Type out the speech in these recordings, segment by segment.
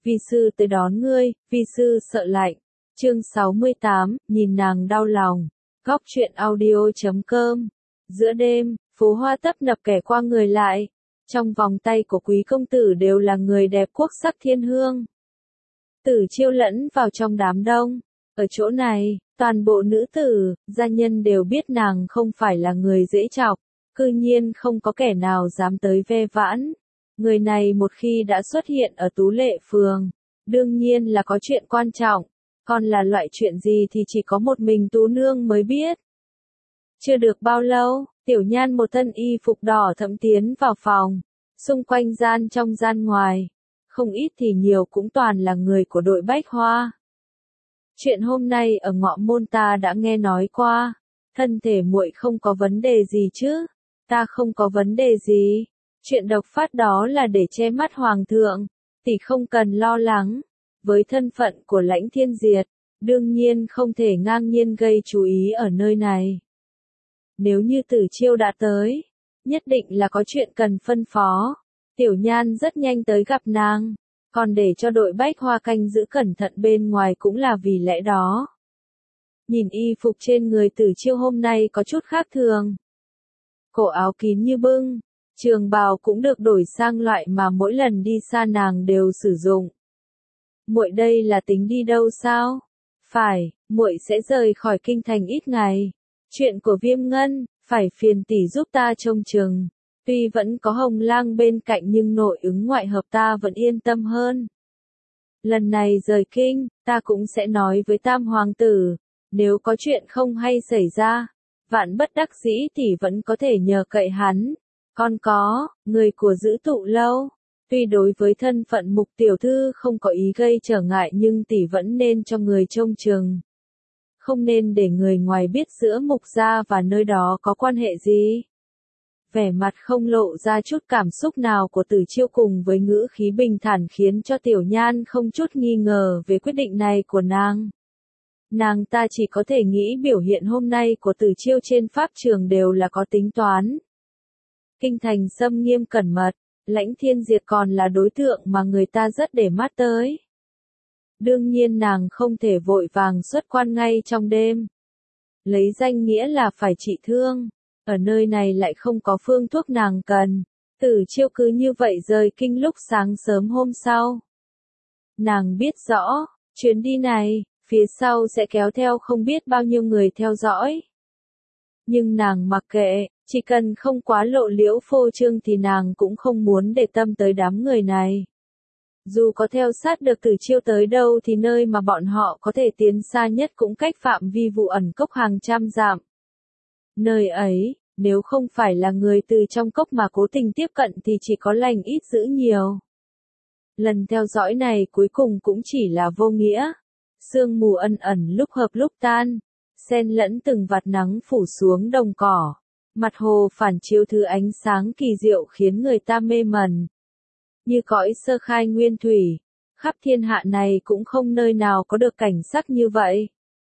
vi sư tới đón ngươi, vi sư sợ lạnh. Chương 68, nhìn nàng đau lòng. Góc truyện audio.com. Giữa đêm, phố hoa tấp nập kẻ qua người lại. Trong vòng tay của quý công tử đều là người đẹp quốc sắc thiên hương. Tử Chiêu lẫn vào trong đám đông. Ở chỗ này, toàn bộ nữ tử, gia nhân đều biết nàng không phải là người dễ chọc. Cư nhiên không có kẻ nào dám tới ve vãn. Người này một khi đã xuất hiện ở Tú Lệ Phường, đương nhiên là có chuyện quan trọng. Còn là loại chuyện gì thì chỉ có một mình Tú Nương mới biết. Chưa được bao lâu, Tiểu Nhan một thân y phục đỏ thẫm tiến vào phòng. Xung quanh trong gian ngoài, không ít thì nhiều cũng toàn là người của đội Bách Hoa. Chuyện hôm nay ở Ngọ Môn ta đã nghe nói qua. Thân thể muội không có vấn đề gì chứ? Ta không có vấn đề gì. Chuyện độc phát đó là để che mắt hoàng thượng. Tỷ không cần lo lắng. Với thân phận của Lãnh Thiên Diệt, đương nhiên không thể ngang nhiên gây chú ý ở nơi này. Nếu như Tử Chiêu đã tới, nhất định là có chuyện cần phân phó. Tiểu Nhan rất nhanh tới gặp nàng, còn để cho đội Bách Hoa canh giữ cẩn thận bên ngoài cũng là vì lẽ đó. Nhìn y phục trên người Tử Chiêu hôm nay có chút khác thường. Cổ áo kín như bưng, trường bào cũng được đổi sang loại mà mỗi lần đi xa nàng đều sử dụng. Muội đây là tính đi đâu sao? Phải, muội sẽ rời khỏi kinh thành ít ngày. Chuyện của Viêm Ngân, phải phiền tỷ giúp ta trông chừng. Tuy vẫn có Hồng Lang bên cạnh nhưng nội ứng ngoại hợp ta vẫn yên tâm hơn. Lần này rời kinh, ta cũng sẽ nói với Tam Hoàng tử. Nếu có chuyện không hay xảy ra, vạn bất đắc dĩ tỷ vẫn có thể nhờ cậy hắn. Còn có, người của Giữ Tụ Lâu. Tuy đối với thân phận Mục tiểu thư không có ý gây trở ngại nhưng tỷ vẫn nên cho người trông chừng. Không nên để người ngoài biết giữa Mục gia và nơi đó có quan hệ gì. Vẻ mặt không lộ ra chút cảm xúc nào của Tử Chiêu cùng với ngữ khí bình thản khiến cho Tiểu Nhan không chút nghi ngờ về quyết định này của nàng. Nàng ta chỉ có thể nghĩ biểu hiện hôm nay của Tử Chiêu trên pháp trường đều là có tính toán. Kinh thành xâm nghiêm cẩn mật, Lãnh Thiên Diệt còn là đối tượng mà người ta rất để mắt tới. Đương nhiên nàng không thể vội vàng xuất quan ngay trong đêm. Lấy danh nghĩa là phải trị thương, ở nơi này lại không có phương thuốc nàng cần. Tử Chiêu cứ như vậy rời kinh lúc sáng sớm hôm sau. Nàng biết rõ, chuyến đi này, phía sau sẽ kéo theo không biết bao nhiêu người theo dõi. Nhưng nàng mặc kệ, chỉ cần không quá lộ liễu phô trương thì nàng cũng không muốn để tâm tới đám người này. Dù có theo sát được Tử Chiêu tới đâu thì nơi mà bọn họ có thể tiến xa nhất cũng cách phạm vi vụ ẩn cốc hàng trăm dặm. Nơi ấy, nếu không phải là người từ trong cốc mà cố tình tiếp cận thì chỉ có lành ít dữ nhiều. Lần theo dõi này cuối cùng cũng chỉ là vô nghĩa. Sương mù ẩn ẩn lúc hợp lúc tan, xen lẫn từng vạt nắng phủ xuống đồng cỏ. Mặt hồ phản chiếu thứ ánh sáng kỳ diệu khiến người ta mê mẩn. Như cõi sơ khai nguyên thủy, khắp thiên hạ này cũng không nơi nào có được cảnh sắc như vậy.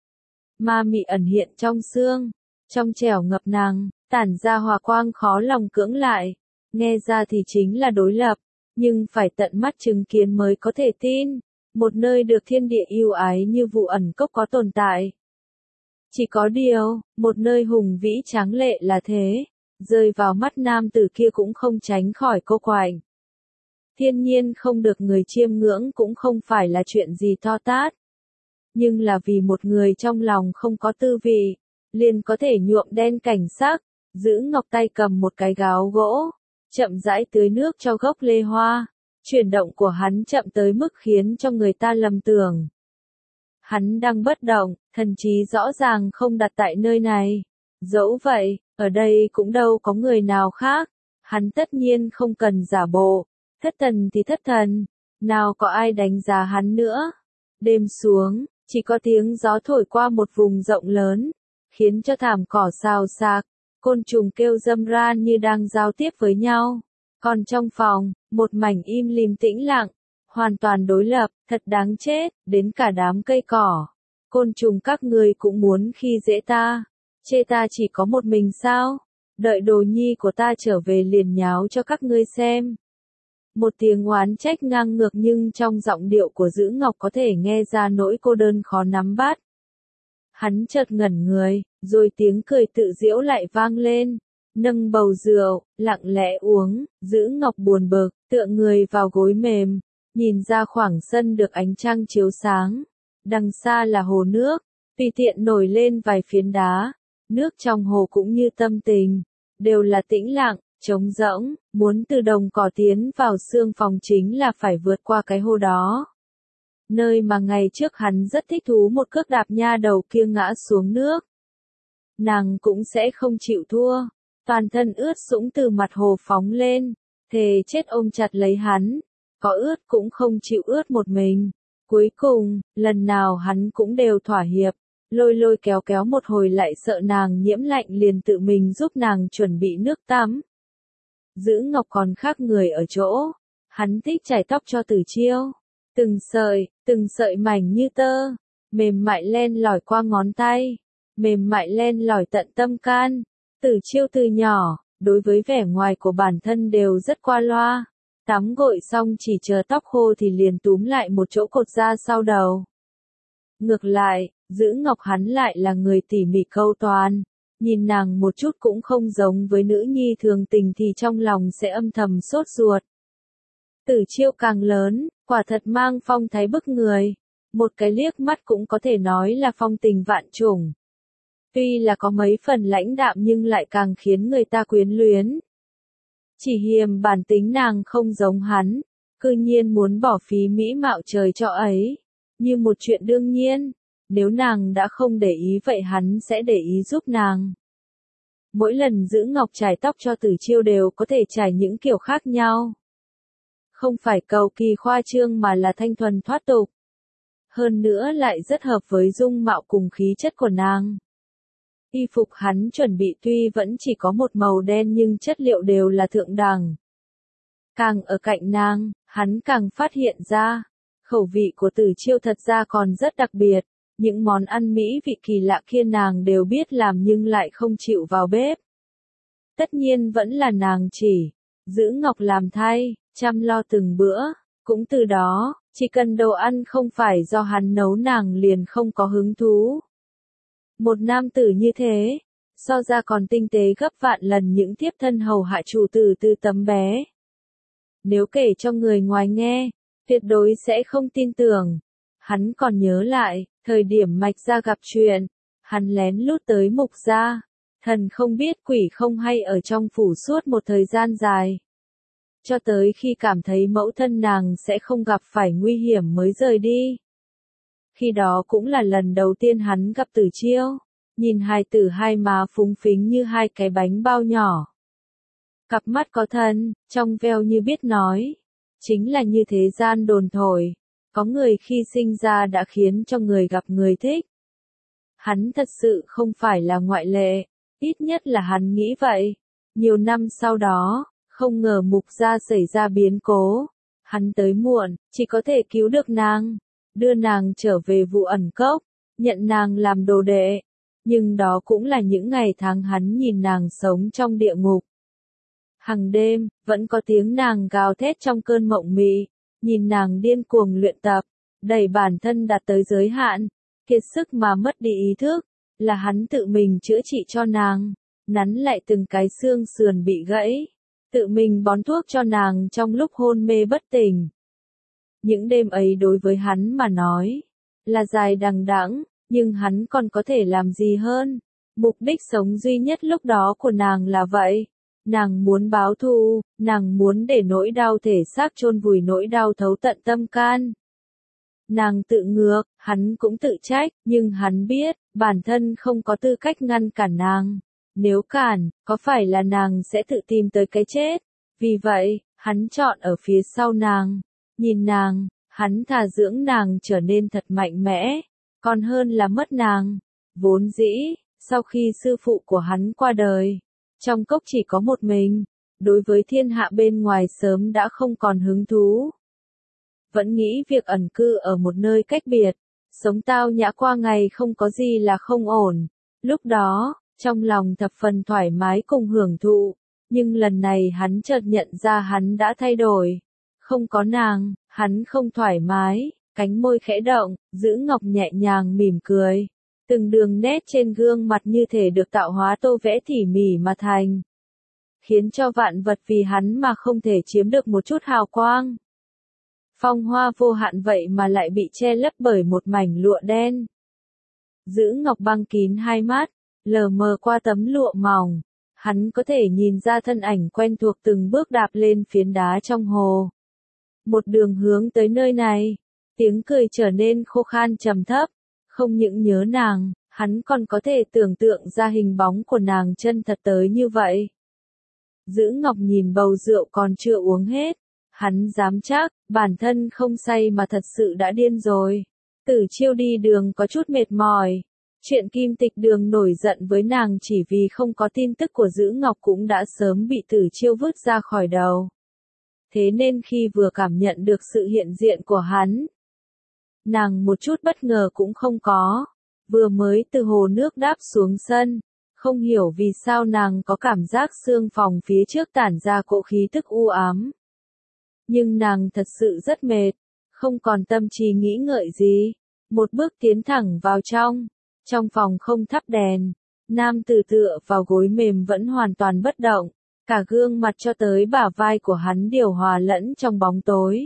Ma mị ẩn hiện trong sương, trong trẻo ngập nắng, tản ra hòa quang khó lòng cưỡng lại. Nghe ra thì chính là đối lập, nhưng phải tận mắt chứng kiến mới có thể tin. Một nơi được thiên địa yêu ái như vụ ẩn cốc có tồn tại. Chỉ có điều, một nơi hùng vĩ tráng lệ là thế, rơi vào mắt nam tử kia cũng không tránh khỏi cô quạnh. Thiên nhiên không được người chiêm ngưỡng cũng không phải là chuyện gì to tát. Nhưng là vì một người trong lòng không có tư vị, liền có thể nhuộm đen cảnh sắc, giữ ngọc tay cầm một cái gáo gỗ, chậm rãi tưới nước cho gốc lê hoa. Chuyển động của hắn chậm tới mức khiến cho người ta lầm tưởng. Hắn đang bất động, thần trí rõ ràng không đặt tại nơi này. Dẫu vậy, ở đây cũng đâu có người nào khác. Hắn tất nhiên không cần giả bộ. Thất thần thì thất thần. Nào có ai đánh giá hắn nữa. Đêm xuống, chỉ có tiếng gió thổi qua một vùng rộng lớn. Khiến cho thảm cỏ xào xạc. Côn trùng kêu râm ran như đang giao tiếp với nhau. Còn trong phòng, một mảnh im lìm tĩnh lặng, hoàn toàn đối lập, thật đáng chết, đến cả đám cây cỏ. Côn trùng các người cũng muốn khi dễ ta, chê ta chỉ có một mình sao? Đợi đồ nhi của ta trở về liền nháo cho các ngươi xem. Một tiếng oán trách ngang ngược nhưng trong giọng điệu của Dữ Ngọc có thể nghe ra nỗi cô đơn khó nắm bắt. Hắn chợt ngẩn người, rồi tiếng cười tự giễu lại vang lên. Nâng bầu rượu, lặng lẽ uống, Dữ Ngọc buồn bực, tựa người vào gối mềm, nhìn ra khoảng sân được ánh trăng chiếu sáng. Đằng xa là hồ nước, tùy tiện nổi lên vài phiến đá. Nước trong hồ cũng như tâm tình, đều là tĩnh lặng, trống rỗng, muốn từ đồng cỏ tiến vào xương phòng chính là phải vượt qua cái hồ đó. Nơi mà ngày trước hắn rất thích thú một cước đạp nha đầu kia ngã xuống nước. Nàng cũng sẽ không chịu thua, toàn thân ướt sũng từ mặt hồ phóng lên, thề chết ôm chặt lấy hắn, có ướt cũng không chịu ướt một mình. Cuối cùng, lần nào hắn cũng đều thỏa hiệp, lôi lôi kéo kéo một hồi lại sợ nàng nhiễm lạnh liền tự mình giúp nàng chuẩn bị nước tắm. Dữ Ngọc còn khác người ở chỗ, hắn thích chải tóc cho Tử Chiêu. Từng sợi mảnh như tơ, mềm mại len lỏi qua ngón tay, mềm mại len lỏi tận tâm can. Tử Chiêu từ nhỏ, đối với vẻ ngoài của bản thân đều rất qua loa. Tắm gội xong chỉ chờ tóc khô thì liền túm lại một chỗ cột ra sau đầu. Ngược lại, Dữ Ngọc hắn lại là người tỉ mỉ câu toán, nhìn nàng một chút cũng không giống với nữ nhi thường tình thì trong lòng sẽ âm thầm sốt ruột. Tử Chiêu càng lớn, quả thật mang phong thái bức người, một cái liếc mắt cũng có thể nói là phong tình vạn trùng. Tuy là có mấy phần lãnh đạm nhưng lại càng khiến người ta quyến luyến. Chỉ hiềm bản tính nàng không giống hắn, cư nhiên muốn bỏ phí mỹ mạo trời cho ấy, như một chuyện đương nhiên, nếu nàng đã không để ý vậy hắn sẽ để ý giúp nàng. Mỗi lần Dữ Ngọc chải tóc cho Tử Chiêu đều có thể chải những kiểu khác nhau. Không phải cầu kỳ khoa trương mà là thanh thuần thoát tục. Hơn nữa lại rất hợp với dung mạo cùng khí chất của nàng. Y phục hắn chuẩn bị tuy vẫn chỉ có một màu đen nhưng chất liệu đều là thượng đẳng. Càng ở cạnh nàng, hắn càng phát hiện ra, khẩu vị của Tử Chiêu thật ra còn rất đặc biệt. Những món ăn mỹ vị kỳ lạ kia nàng đều biết làm nhưng lại không chịu vào bếp. Tất nhiên vẫn là nàng chỉ Dữ Ngọc làm thay, chăm lo từng bữa, cũng từ đó, chỉ cần đồ ăn không phải do hắn nấu nàng liền không có hứng thú. Một nam tử như thế, so ra còn tinh tế gấp vạn lần những tiếp thân hầu hạ chủ tử từ tấm bé. Nếu kể cho người ngoài nghe, tuyệt đối sẽ không tin tưởng. Hắn còn nhớ lại, thời điểm Mạch Gia gặp chuyện, hắn lén lút tới Mục Gia, thần không biết quỷ không hay ở trong phủ suốt một thời gian dài. Cho tới khi cảm thấy mẫu thân nàng sẽ không gặp phải nguy hiểm mới rời đi. Khi đó cũng là lần đầu tiên hắn gặp Tử Chiêu, nhìn hài tử hai má phúng phính như hai cái bánh bao nhỏ. Cặp mắt có thân, trong veo như biết nói, chính là như thế gian đồn thổi. Có người khi sinh ra đã khiến cho người gặp người thích. Hắn thật sự không phải là ngoại lệ, ít nhất là hắn nghĩ vậy. Nhiều năm sau đó, không ngờ Mục Gia xảy ra biến cố. Hắn tới muộn, chỉ có thể cứu được nàng, đưa nàng trở về Vụ Ẩn Cốc, nhận nàng làm đồ đệ. Nhưng đó cũng là những ngày tháng hắn nhìn nàng sống trong địa ngục. Hằng đêm, vẫn có tiếng nàng gào thét trong cơn mộng mị. Nhìn nàng điên cuồng luyện tập, đẩy bản thân đạt tới giới hạn, kiệt sức mà mất đi ý thức, là hắn tự mình chữa trị cho nàng, nắn lại từng cái xương sườn bị gãy, tự mình bón thuốc cho nàng trong lúc hôn mê bất tỉnh. Những đêm ấy đối với hắn mà nói, là dài đằng đẵng, nhưng hắn còn có thể làm gì hơn, mục đích sống duy nhất lúc đó của nàng là vậy. Nàng muốn báo thù, nàng muốn để nỗi đau thể xác chôn vùi nỗi đau thấu tận tâm can. Nàng tự ngược, hắn cũng tự trách, nhưng hắn biết, bản thân không có tư cách ngăn cản nàng. Nếu cản, có phải là nàng sẽ tự tìm tới cái chết? Vì vậy, hắn chọn ở phía sau nàng. Nhìn nàng, hắn thà dưỡng nàng trở nên thật mạnh mẽ, còn hơn là mất nàng. Vốn dĩ, sau khi sư phụ của hắn qua đời, trong cốc chỉ có một mình, đối với thiên hạ bên ngoài sớm đã không còn hứng thú. Vẫn nghĩ việc ẩn cư ở một nơi cách biệt, sống tao nhã qua ngày không có gì là không ổn. Lúc đó, trong lòng thập phần thoải mái cùng hưởng thụ, nhưng lần này hắn chợt nhận ra hắn đã thay đổi. Không có nàng, hắn không thoải mái, cánh môi khẽ động, Giữ Ngọc nhẹ nhàng mỉm cười. Từng đường nét trên gương mặt như thể được tạo hóa tô vẽ tỉ mỉ mà thành. Khiến cho vạn vật vì hắn mà không thể chiếm được một chút hào quang. Phong hoa vô hạn vậy mà lại bị che lấp bởi một mảnh lụa đen. Giữ Ngọc băng kín hai mắt, lờ mờ qua tấm lụa mỏng. Hắn có thể nhìn ra thân ảnh quen thuộc từng bước đạp lên phiến đá trong hồ. Một đường hướng tới nơi này, tiếng cười trở nên khô khan trầm thấp. Không những nhớ nàng, hắn còn có thể tưởng tượng ra hình bóng của nàng chân thật tới như vậy. Giữ Ngọc nhìn bầu rượu còn chưa uống hết. Hắn dám chắc, bản thân không say mà thật sự đã điên rồi. Tử Chiêu đi đường có chút mệt mỏi. Chuyện Kim Tịch Đường nổi giận với nàng chỉ vì không có tin tức của Giữ Ngọc cũng đã sớm bị Tử Chiêu vứt ra khỏi đầu. Thế nên khi vừa cảm nhận được sự hiện diện của hắn, nàng một chút bất ngờ cũng không có. Vừa mới từ hồ nước đáp xuống sân, không hiểu vì sao nàng có cảm giác xương phòng phía trước tản ra cỗ khí tức u ám. Nhưng nàng thật sự rất mệt, không còn tâm trí nghĩ ngợi gì. Một bước tiến thẳng vào trong. Trong phòng không thắp đèn, nam tử tựa vào gối mềm vẫn hoàn toàn bất động. Cả gương mặt cho tới bả vai của hắn đều hòa lẫn trong bóng tối.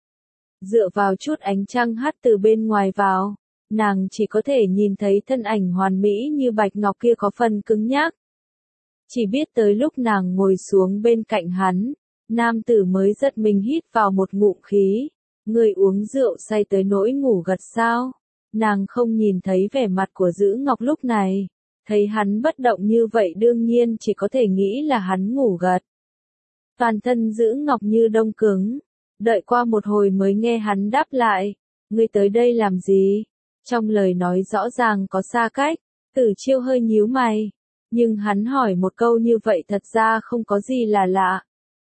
Dựa vào chút ánh trăng hắt từ bên ngoài vào, nàng chỉ có thể nhìn thấy thân ảnh hoàn mỹ như bạch ngọc kia có phần cứng nhắc. Chỉ biết tới lúc nàng ngồi xuống bên cạnh hắn, nam tử mới giật mình hít vào một ngụm khí. Người uống rượu say tới nỗi ngủ gật sao? Nàng không nhìn thấy vẻ mặt của Giữ Ngọc lúc này. Thấy hắn bất động như vậy đương nhiên chỉ có thể nghĩ là hắn ngủ gật. Toàn thân Giữ Ngọc như đông cứng. Đợi qua một hồi mới nghe hắn đáp lại. Ngươi tới đây làm gì? Trong lời nói rõ ràng có xa cách. Tử Chiêu hơi nhíu mày. Nhưng hắn hỏi một câu như vậy thật ra không có gì là lạ.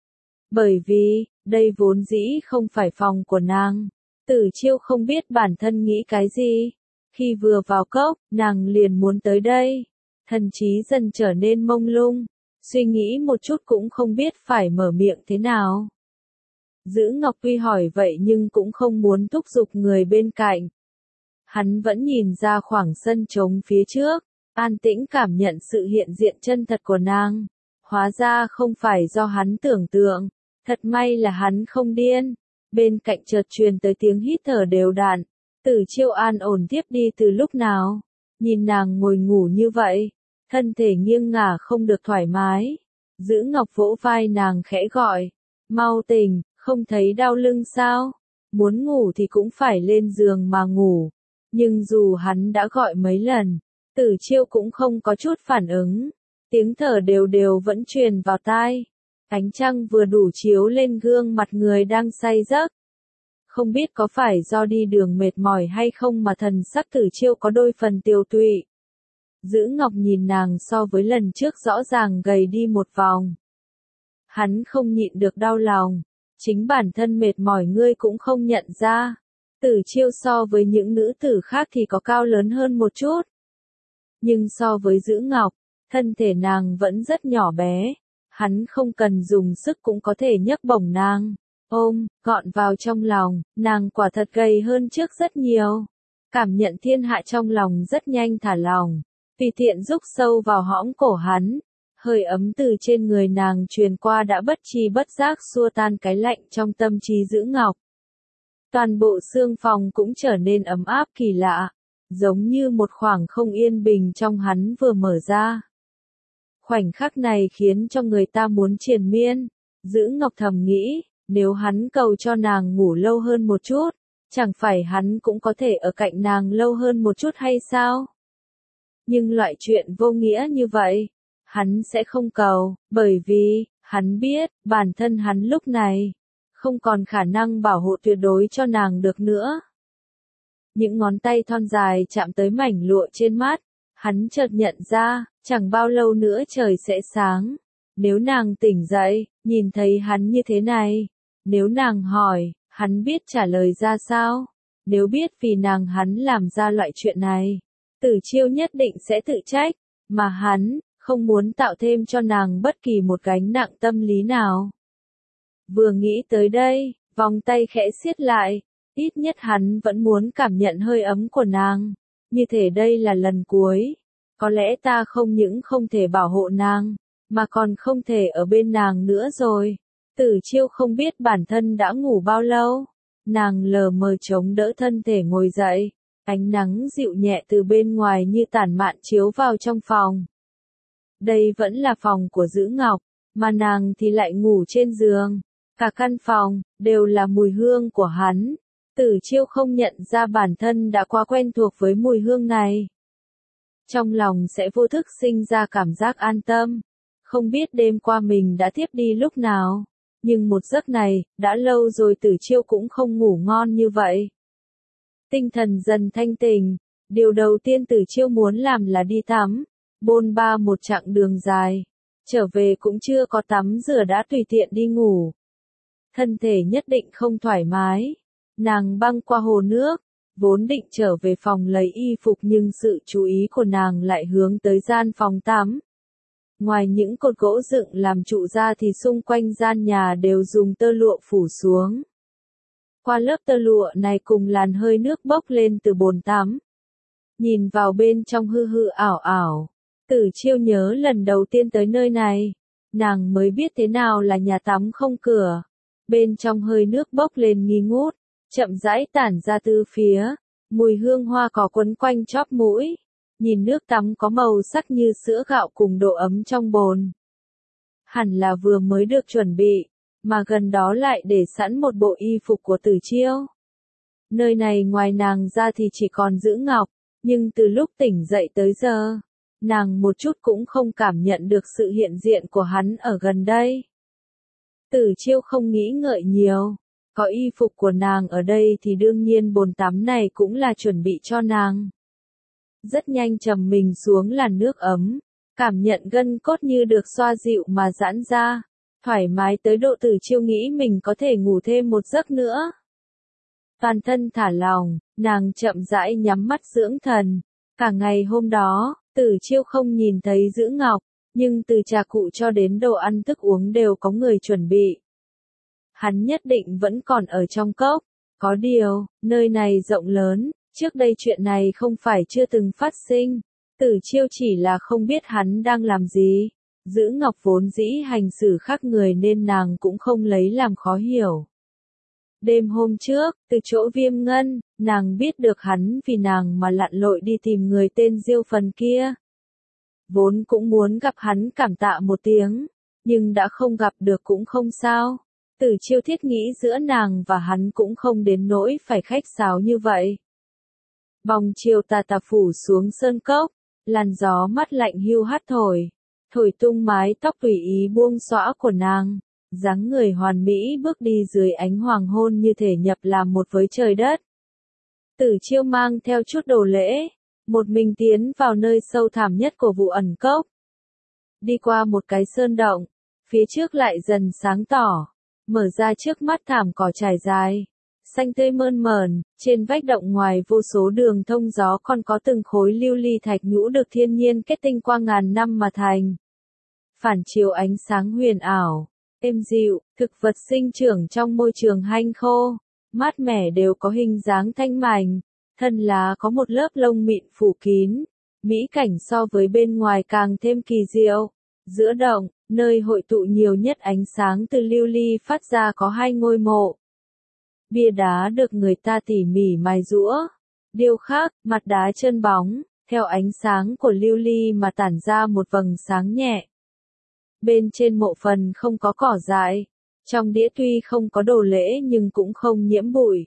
Bởi vì, đây vốn dĩ không phải phòng của nàng. Tử Chiêu không biết bản thân nghĩ cái gì. Khi vừa vào cốc, nàng liền muốn tới đây. Thần trí dần trở nên mông lung. Suy nghĩ một chút cũng không biết phải mở miệng thế nào. Giữ Ngọc tuy hỏi vậy nhưng cũng không muốn thúc giục người bên cạnh. Hắn vẫn nhìn ra khoảng sân trống phía trước, an tĩnh cảm nhận sự hiện diện chân thật của nàng. Hóa ra không phải do hắn tưởng tượng. Thật may là hắn không điên. Bên cạnh chợt truyền tới tiếng hít thở đều đặn. Tử Chiêu an ổn tiếp đi từ lúc nào. Nhìn nàng ngồi ngủ như vậy, thân thể nghiêng ngả không được thoải mái. Giữ Ngọc vỗ vai nàng khẽ gọi. Mau tỉnh, không thấy đau lưng sao? Muốn ngủ thì cũng phải lên giường mà ngủ. Nhưng dù hắn đã gọi mấy lần, Tử Chiêu cũng không có chút phản ứng. Tiếng thở đều đều vẫn truyền vào tai. Ánh trăng vừa đủ chiếu lên gương mặt người đang say giấc. Không biết có phải do đi đường mệt mỏi hay không mà thần sắc Tử Chiêu có đôi phần tiều tụy. Giữ Ngọc nhìn nàng so với lần trước rõ ràng gầy đi một vòng. Hắn không nhịn được đau lòng. Chính bản thân mệt mỏi ngươi cũng không nhận ra. Tử Chiêu so với những nữ tử khác thì có cao lớn hơn một chút. Nhưng so với Giữ Ngọc, thân thể nàng vẫn rất nhỏ bé. Hắn không cần dùng sức cũng có thể nhấc bổng nàng. Ôm, gọn vào trong lòng, nàng quả thật gầy hơn trước rất nhiều. Cảm nhận thiên hạ trong lòng rất nhanh thả lòng. Tùy tiện rúc sâu vào hõm cổ hắn. Hơi ấm từ trên người nàng truyền qua đã bất tri bất giác xua tan cái lạnh trong tâm trí Giữ Ngọc. Toàn bộ xương phòng cũng trở nên ấm áp kỳ lạ. Giống như một khoảng không yên bình trong hắn vừa mở ra. Khoảnh khắc này khiến cho người ta muốn triền miên. Giữ Ngọc thầm nghĩ, nếu hắn cầu cho nàng ngủ lâu hơn một chút, chẳng phải hắn cũng có thể ở cạnh nàng lâu hơn một chút hay sao? Nhưng loại chuyện vô nghĩa như vậy, hắn sẽ không cầu, bởi vì, hắn biết, bản thân hắn lúc này, không còn khả năng bảo hộ tuyệt đối cho nàng được nữa. Những ngón tay thon dài chạm tới mảnh lụa trên mắt, hắn chợt nhận ra, chẳng bao lâu nữa trời sẽ sáng. Nếu nàng tỉnh dậy, nhìn thấy hắn như thế này, nếu nàng hỏi, hắn biết trả lời ra sao? Nếu biết vì nàng hắn làm ra loại chuyện này, Tử Chiêu nhất định sẽ tự trách, mà hắn không muốn tạo thêm cho nàng bất kỳ một gánh nặng tâm lý nào. Vừa nghĩ tới đây, Vòng tay khẽ siết lại, ít nhất hắn vẫn muốn cảm nhận hơi ấm của nàng. Như thể đây là lần cuối. Có lẽ ta không những không thể bảo hộ nàng, mà còn không thể ở bên nàng nữa rồi. Tử Chiêu không biết bản thân đã ngủ bao lâu. Nàng lờ mờ chống đỡ thân thể ngồi dậy. Ánh nắng dịu nhẹ từ bên ngoài như tản mạn chiếu vào trong phòng. Đây vẫn là phòng của Dữ Ngọc, mà nàng thì lại ngủ trên giường. Cả căn phòng, đều là mùi hương của hắn. Tử Chiêu không nhận ra bản thân đã quá quen thuộc với mùi hương này. Trong lòng sẽ vô thức sinh ra cảm giác an tâm. Không biết đêm qua mình đã thiếp đi lúc nào. Nhưng một giấc này, đã lâu rồi Tử Chiêu cũng không ngủ ngon như vậy. Tinh thần dần thanh tỉnh. Điều đầu tiên Tử Chiêu muốn làm là đi tắm. Bôn ba một chặng đường dài. Trở về cũng chưa có tắm rửa đã tùy tiện đi ngủ. Thân thể nhất định không thoải mái. Nàng băng qua hồ nước, vốn định trở về phòng lấy y phục nhưng sự chú ý của nàng lại hướng tới gian phòng tắm. Ngoài những cột gỗ dựng làm trụ ra thì xung quanh gian nhà đều dùng tơ lụa phủ xuống. Qua lớp tơ lụa này cùng làn hơi nước bốc lên từ bồn tắm. Nhìn vào bên trong hư hư ảo ảo, Tử Chiêu nhớ lần đầu tiên tới nơi này, nàng mới biết thế nào là nhà tắm không cửa. Bên trong hơi nước bốc lên nghi ngút, chậm rãi tản ra từ phía, mùi hương hoa cỏ quấn quanh chóp mũi. Nhìn nước tắm có màu sắc như sữa gạo cùng độ ấm trong bồn. Hẳn là vừa mới được chuẩn bị, mà gần đó lại để sẵn một bộ y phục của Tử Chiêu. Nơi này ngoài nàng ra thì chỉ còn Dữ Ngọc, nhưng từ lúc tỉnh dậy tới giờ, nàng một chút cũng không cảm nhận được sự hiện diện của hắn ở gần đây. Tử Chiêu không nghĩ ngợi nhiều, có y phục của nàng ở đây thì đương nhiên bồn tắm này cũng là chuẩn bị cho nàng. Rất nhanh trầm mình xuống làn nước ấm, cảm nhận gân cốt như được xoa dịu mà giãn ra, thoải mái tới độ Tử Chiêu nghĩ mình có thể ngủ thêm một giấc nữa. Toàn thân thả lỏng, nàng chậm rãi nhắm mắt dưỡng thần. Cả ngày hôm đó, Tử Chiêu không nhìn thấy Dữ Ngọc, nhưng từ trà cụ cho đến đồ ăn thức uống đều có người chuẩn bị. Hắn nhất định vẫn còn ở trong cốc. Có điều, nơi này rộng lớn, trước đây chuyện này không phải chưa từng phát sinh. Tử Chiêu chỉ là không biết hắn đang làm gì. Dữ Ngọc vốn dĩ hành xử khác người nên nàng cũng không lấy làm khó hiểu. Đêm hôm trước, từ chỗ Viêm Ngân, nàng biết được hắn vì nàng mà lặn lội đi tìm người tên Diêu Phần kia. Vốn cũng muốn gặp hắn cảm tạ một tiếng, nhưng đã không gặp được cũng không sao. Tử Chiêu thiết nghĩ giữa nàng và hắn cũng không đến nỗi phải khách sáo như vậy. Bóng chiều tà tà phủ xuống sơn cốc, làn gió mát lạnh hiu hắt thổi tung mái tóc tùy ý buông xõa của nàng. Dáng người hoàn mỹ bước đi dưới ánh hoàng hôn như thể nhập làm một với trời đất. Tử Chiêu mang theo chút đồ lễ, một mình tiến vào nơi sâu thẳm nhất của vụ ẩn cốc. Đi qua một cái sơn động, phía trước lại dần sáng tỏ, mở ra trước mắt thảm cỏ trải dài, xanh tươi mơn mởn, trên vách động ngoài vô số đường thông gió còn có từng khối lưu ly thạch nhũ được thiên nhiên kết tinh qua ngàn năm mà thành. Phản chiếu ánh sáng huyền ảo, êm dịu, thực vật sinh trưởng trong môi trường hanh khô, mát mẻ đều có hình dáng thanh mảnh, thân lá có một lớp lông mịn phủ kín, mỹ cảnh so với bên ngoài càng thêm kỳ diệu. Giữa động, nơi hội tụ nhiều nhất ánh sáng từ lưu ly phát ra có 2 ngôi mộ. Bia đá được người ta tỉ mỉ mài giũa, điêu khắc, mặt đá trơn bóng, theo ánh sáng của lưu ly mà tản ra một vầng sáng nhẹ. Bên trên mộ phần không có cỏ dại, trong đĩa tuy không có đồ lễ nhưng cũng không nhiễm bụi.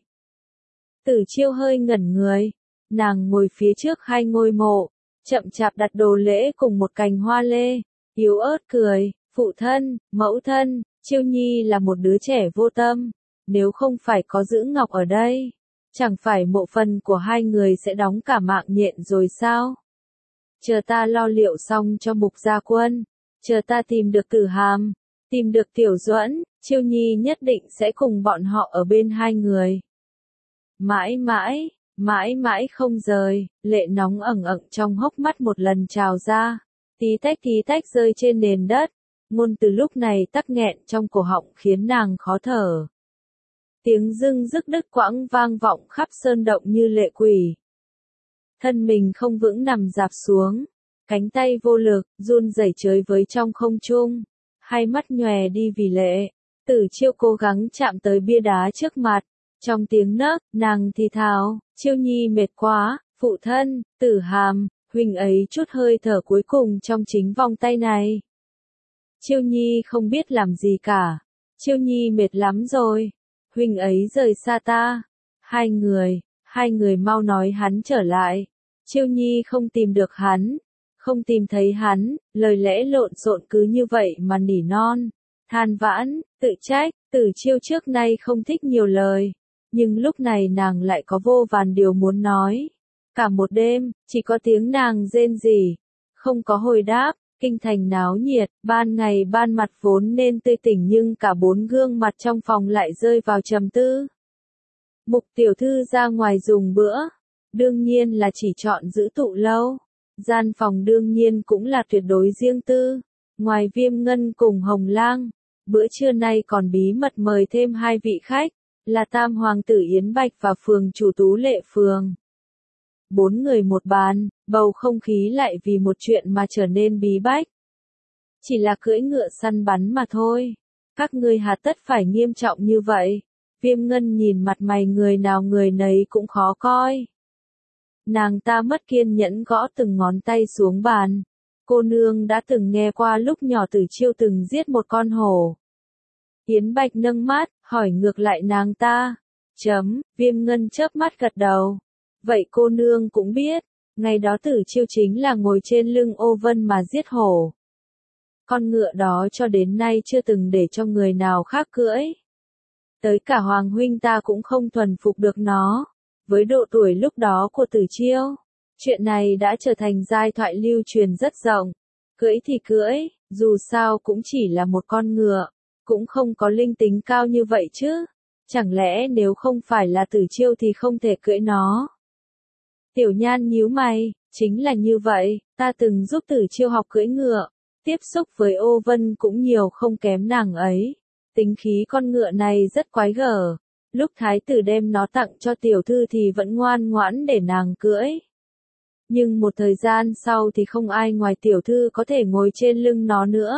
Tử Chiêu hơi ngẩn người, nàng ngồi phía trước 2 ngôi mộ, chậm chạp đặt đồ lễ cùng một cành hoa lê, yếu ớt cười, phụ thân, mẫu thân, Chiêu Nhi là một đứa trẻ vô tâm, nếu không phải có Dữ Ngọc ở đây, chẳng phải mộ phần của 2 người sẽ đóng cả mạng nhện rồi sao? Chờ ta lo liệu xong cho Mục Gia Quân, chờ ta tìm được Tử Hàm, tìm được Tiểu Duẫn, Chiêu Nhi nhất định sẽ cùng bọn họ ở bên 2 người. Mãi mãi không rời, lệ nóng ẩn ẩn trong hốc mắt một lần trào ra, tí tách rơi trên nền đất, ngôn từ lúc này tắc nghẹn trong cổ họng khiến nàng khó thở. Tiếng dưng dứt đứt quãng vang vọng khắp sơn động như lệ quỷ. Thân mình không vững nằm dạp xuống, cánh tay vô lực, run rẩy chới với trong không trung, hai mắt nhòe đi vì lệ. Tử Chiêu cố gắng chạm tới bia đá trước mặt, trong tiếng nấc, nàng thì thào, Chiêu nhi mệt quá, phụ thân, Tử Hàm, huynh ấy chút hơi thở cuối cùng trong chính vòng tay này. Chiêu nhi không biết làm gì cả, Chiêu nhi mệt lắm rồi, huynh ấy rời xa ta. Hai người mau nói hắn trở lại. Chiêu nhi không tìm được hắn, không tìm thấy hắn, lời lẽ lộn xộn cứ như vậy mà nỉ non, than vãn, tự trách. Tử Chiêu trước nay không thích nhiều lời, nhưng lúc này nàng lại có vô vàn điều muốn nói. Cả một đêm, chỉ có tiếng nàng rên rỉ, không có hồi đáp. Kinh thành náo nhiệt, ban ngày ban mặt vốn nên tươi tỉnh nhưng cả bốn gương mặt trong phòng lại rơi vào trầm tư. Mục tiểu thư ra ngoài dùng bữa, đương nhiên là chỉ chọn giữ tụ lâu. Gian phòng đương nhiên cũng là tuyệt đối riêng tư. Ngoài Viêm Ngân cùng Hồng Lang, bữa trưa nay còn bí mật mời thêm hai vị khách, là Tam Hoàng tử Yến Bạch và Phường chủ Tú Lệ Phường. Bốn người một bàn, bầu không khí lại vì một chuyện mà trở nên bí bách. Chỉ là cưỡi ngựa săn bắn mà thôi. Các ngươi hà tất phải nghiêm trọng như vậy. Viêm Ngân nhìn mặt mày người nào người nấy cũng khó coi. Nàng ta mất kiên nhẫn gõ từng ngón tay xuống bàn. Cô nương đã từng nghe qua lúc nhỏ Tử Chiêu từng giết một con hổ. Yến Bạch nâng mắt, hỏi ngược lại nàng ta. Viêm Ngân chớp mắt gật đầu. Vậy cô nương cũng biết, ngày đó Tử Chiêu chính là ngồi trên lưng Ô Vân mà giết hổ. Con ngựa đó cho đến nay chưa từng để cho người nào khác cưỡi. Tới cả Hoàng huynh ta cũng không thuần phục được nó. Với độ tuổi lúc đó của Tử Chiêu, chuyện này đã trở thành giai thoại lưu truyền rất rộng. Cưỡi thì cưỡi, dù sao cũng chỉ là một con ngựa, cũng không có linh tính cao như vậy chứ. Chẳng lẽ nếu không phải là Tử Chiêu thì không thể cưỡi nó? Tiểu Nhan nhíu mày, chính là như vậy, ta từng giúp Tử Chiêu học cưỡi ngựa, tiếp xúc với Ô Vân cũng nhiều không kém nàng ấy. Tính khí con ngựa này rất quái gở, lúc thái tử đem nó tặng cho tiểu thư thì vẫn ngoan ngoãn để nàng cưỡi. Nhưng một thời gian sau thì không ai ngoài tiểu thư có thể ngồi trên lưng nó nữa.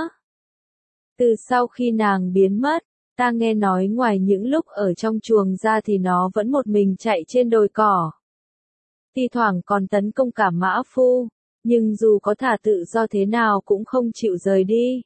Từ sau khi nàng biến mất, ta nghe nói ngoài những lúc ở trong chuồng ra thì nó vẫn một mình chạy trên đồi cỏ. Thi thoảng còn tấn công cả mã phu, nhưng dù có thả tự do thế nào cũng không chịu rời đi.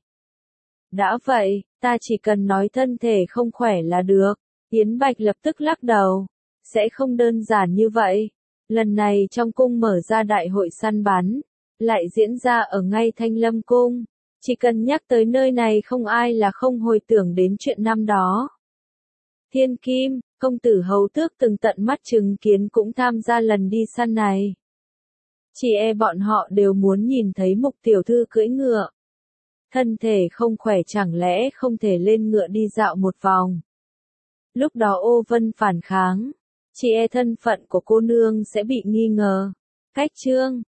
Đã vậy, ta chỉ cần nói thân thể không khỏe là được. Yến Bạch lập tức lắc đầu. Sẽ không đơn giản như vậy. Lần này trong cung mở ra đại hội săn bắn, lại diễn ra ở ngay Thanh Lâm Cung. Chỉ cần nhắc tới nơi này không ai là không hồi tưởng đến chuyện năm đó. Thiên Kim, công tử Hầu Tước từng tận mắt chứng kiến cũng tham gia lần đi săn này. Chỉ e bọn họ đều muốn nhìn thấy Mục tiểu thư cưỡi ngựa. Thân thể không khỏe chẳng lẽ không thể lên ngựa đi dạo một vòng. Lúc đó Ô Vân phản kháng, chỉ e thân phận của cô nương sẽ bị nghi ngờ. Cách Trương,